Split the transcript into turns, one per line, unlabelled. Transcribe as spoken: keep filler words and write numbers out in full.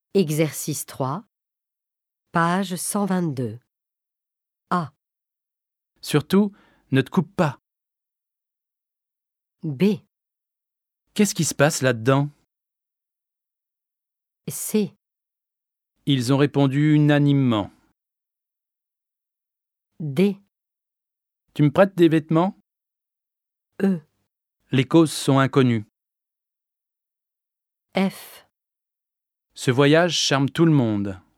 Exercice trois, page cent vingt-deux. A.
Surtout, ne te coupe pas.
B.
Qu'est-ce qui se passe là-dedans?
C.
Ils ont répondu unanimement.
D.
Tu me prêtes des vêtements?
E.
Les causes sont inconnues.
F.
Ce voyage charme tout le monde.